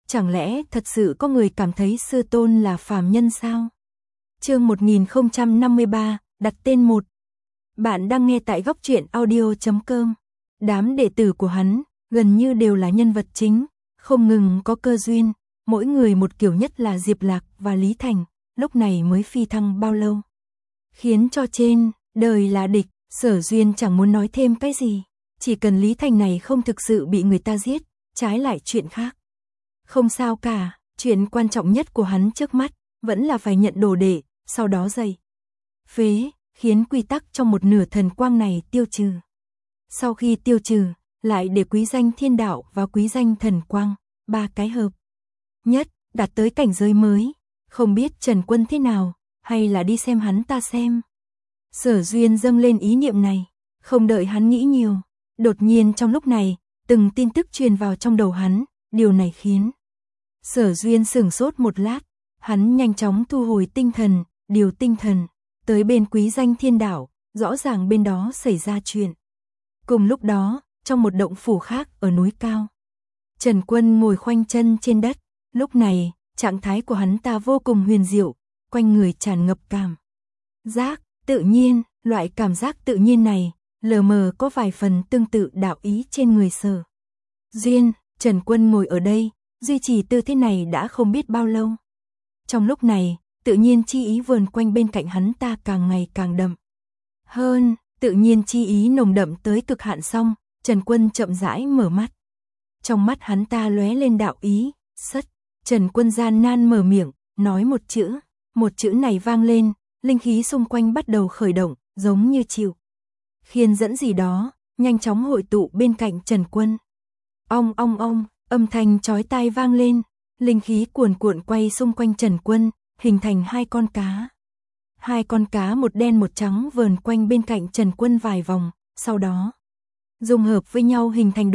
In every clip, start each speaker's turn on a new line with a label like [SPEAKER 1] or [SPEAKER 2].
[SPEAKER 1] Chẳng lẽ thật sự có người cảm thấy sư tôn là phàm nhân sao? Chương 1053, đặt tên 1. Bạn đang nghe tại góc truyện audio.com. Đám đệ tử của hắn gần như đều là nhân vật chính, không ngừng có cơ duyên, mỗi người một kiểu, nhất là Diệp Lạc và Lý Thành, lúc này mới phi thăng bao lâu. Khiến cho trên đời là địch, Sở Duyên chẳng muốn nói thêm cái gì, chỉ cần Lý Thành này không thực sự bị người ta giết, trái lại chuyện khác. Không sao cả, chuyện quan trọng nhất của hắn trước mắt vẫn là phải nhận đồ đệ, sau đó dày phế, khiến quy tắc trong một nửa thần quang này tiêu trừ. Sau khi tiêu trừ, lại để quý danh thiên đạo và quý danh thần quang, ba cái hợp nhất, đạt tới cảnh giới mới. Không biết Trần Quân thế nào, hay là đi xem hắn ta xem. Sở Duyên dâng lên ý niệm này, không đợi hắn nghĩ nhiều. Đột nhiên trong lúc này, từng tin tức truyền vào trong đầu hắn, điều này khiến Sở Duyên sửng sốt một lát, hắn nhanh chóng thu hồi tinh thần, điều tinh thần tới bên quý danh thiên đạo, rõ ràng bên đó xảy ra chuyện. Cùng lúc đó, trong một động phủ khác ở núi cao, Trần Quân ngồi khoanh chân trên đất, lúc này, trạng thái của hắn ta vô cùng huyền diệu, quanh người tràn ngập cảm giác tự nhiên, loại cảm giác tự nhiên này, lờ mờ có vài phần tương tự đạo ý trên người Sở Duyên. Trần Quân ngồi ở đây, duy trì tư thế này đã không biết bao lâu. Trong lúc này, tự nhiên chi ý vờn quanh bên cạnh hắn ta càng ngày càng đậm hơn, tự nhiên chi ý nồng đậm tới cực hạn xong, Trần Quân chậm rãi mở mắt. Trong mắt hắn ta lóe lên đạo ý, sất. Trần Quân gian nan mở miệng, nói một chữ này vang lên, linh khí xung quanh bắt đầu khởi động, giống như chịu khiên dẫn gì đó, nhanh chóng hội tụ bên cạnh Trần Quân. Ong ong ong, âm thanh chói tai vang lên, linh khí cuồn cuộn quay xung quanh Trần Quân, hình thành hai con cá. Hai con cá một đen một trắng vờn quanh bên cạnh Trần Quân vài vòng, sau đó dung hợp với nhau hình thành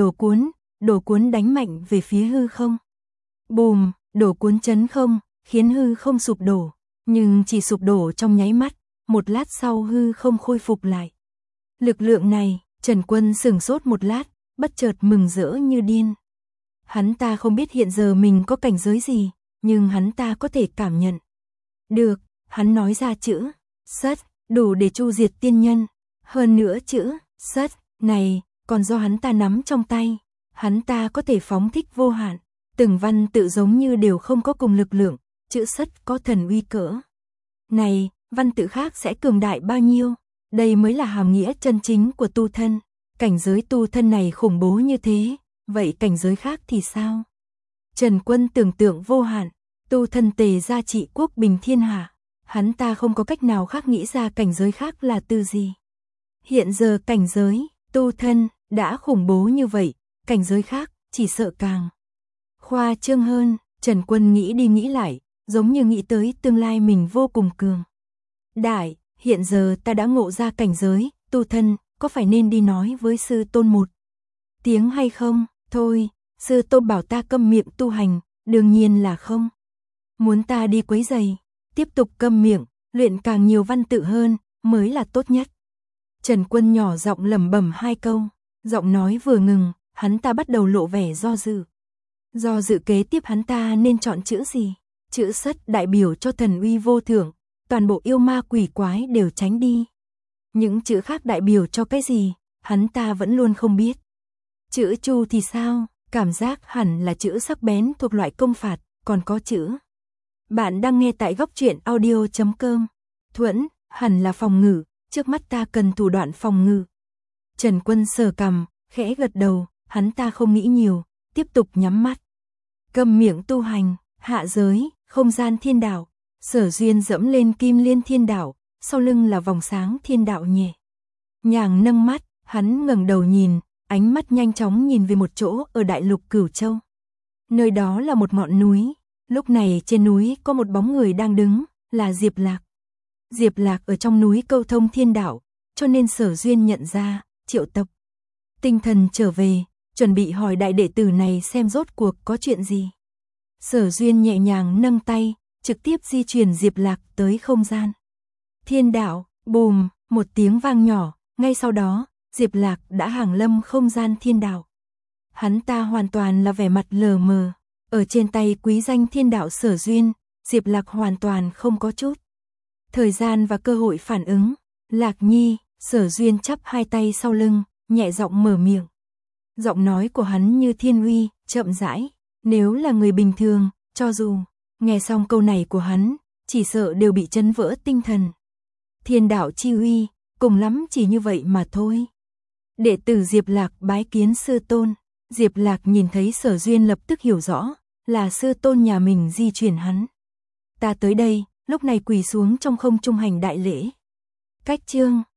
[SPEAKER 1] đồ cuốn đánh mạnh về phía hư không. Bùm, đồ cuốn chấn không, khiến hư không sụp đổ, nhưng chỉ sụp đổ trong nháy mắt, một lát sau hư không khôi phục lại. Lực lượng này, Trần Quân sửng sốt một lát, bất chợt mừng rỡ như điên. Hắn ta không biết hiện giờ mình có cảnh giới gì, nhưng hắn ta có thể cảm nhận được, hắn nói ra chữ sất, đủ để chu diệt tiên nhân. Hơn nữa chữ sất này, còn do hắn ta nắm trong tay, hắn ta có thể phóng thích vô hạn. Từng văn tự giống như đều không có cùng lực lượng, chữ sất có thần uy cỡ này, văn tự khác sẽ cường đại bao nhiêu. Đây mới là hàm nghĩa chân chính của tu thân. Cảnh giới tu thân này khủng bố như thế, vậy cảnh giới khác thì sao? Trần Quân tưởng tượng vô hạn, tu thân tề gia trị quốc bình thiên hạ, hắn ta không có cách nào khác nghĩ ra cảnh giới khác là từ gì. Hiện giờ cảnh giới tu thân đã khủng bố như vậy, cảnh giới khác chỉ sợ càng khoa trương hơn. Trần Quân nghĩ đi nghĩ lại, giống như nghĩ tới tương lai mình vô cùng cường đại. Hiện giờ ta đã ngộ ra cảnh giới tu thân, có phải nên đi nói với sư tôn một tiếng hay không? Thôi, sư tôn bảo ta câm miệng tu hành, đương nhiên là không muốn ta đi quấy rầy, tiếp tục câm miệng, luyện càng nhiều văn tự hơn mới là tốt nhất. Trần Quân nhỏ giọng lẩm bẩm hai câu, giọng nói vừa ngừng, hắn ta bắt đầu lộ vẻ do dự. Do dự kế tiếp hắn ta nên chọn chữ gì? Chữ sất đại biểu cho thần uy vô thượng, toàn bộ yêu ma quỷ quái đều tránh đi. Những chữ khác đại biểu cho cái gì, hắn ta vẫn luôn không biết. Chữ chu thì sao? Cảm giác hẳn là chữ sắc bén thuộc loại công phạt, còn có chữ. Bạn đang nghe tại góc truyện audio.com. Thuẫn, hẳn là phòng ngự, trước mắt ta cần thủ đoạn phòng ngự. Trần Quân sờ cằm, khẽ gật đầu, hắn ta không nghĩ nhiều, tiếp tục nhắm mắt. Câm miệng tu hành, hạ giới, không gian thiên đạo. Sở Duyên dẫm lên kim liên thiên đạo, sau lưng là vòng sáng thiên đạo nhẹ nhàng nâng mắt, hắn ngẩng đầu nhìn, ánh mắt nhanh chóng nhìn về một chỗ ở đại lục Cửu Châu. Nơi đó là một ngọn núi, lúc này trên núi có một bóng người đang đứng, là Diệp Lạc. Diệp Lạc ở trong núi câu thông thiên đạo, cho nên Sở Duyên nhận ra, triệu tập tinh thần trở về, chuẩn bị hỏi đại đệ tử này xem rốt cuộc có chuyện gì. Sở Duyên nhẹ nhàng nâng tay, trực tiếp di chuyển Diệp Lạc tới không gian thiên đạo. Bùm, một tiếng vang nhỏ, ngay sau đó, Diệp Lạc đã hàng lâm không gian thiên đạo. Hắn ta hoàn toàn là vẻ mặt lờ mờ, Ở trên tay quý danh thiên đạo Sở Duyên, Diệp Lạc hoàn toàn không có chút thời gian và cơ hội phản ứng. Lạc Nhi, Sở Duyên chắp hai tay sau lưng, nhẹ giọng mở miệng. Giọng nói của hắn như thiên uy, chậm rãi. Nếu là người bình thường, cho dù nghe xong câu này của hắn, chỉ sợ đều bị chấn vỡ tinh thần. Thiên đạo chi uy, cùng lắm chỉ như vậy mà thôi. Đệ tử Diệp Lạc bái kiến sư tôn. Diệp Lạc nhìn thấy Sở Duyên lập tức hiểu rõ, là sư tôn nhà mình di chuyển hắn. Ta tới đây, lúc này quỳ xuống trong không trung hành đại lễ. Cách chương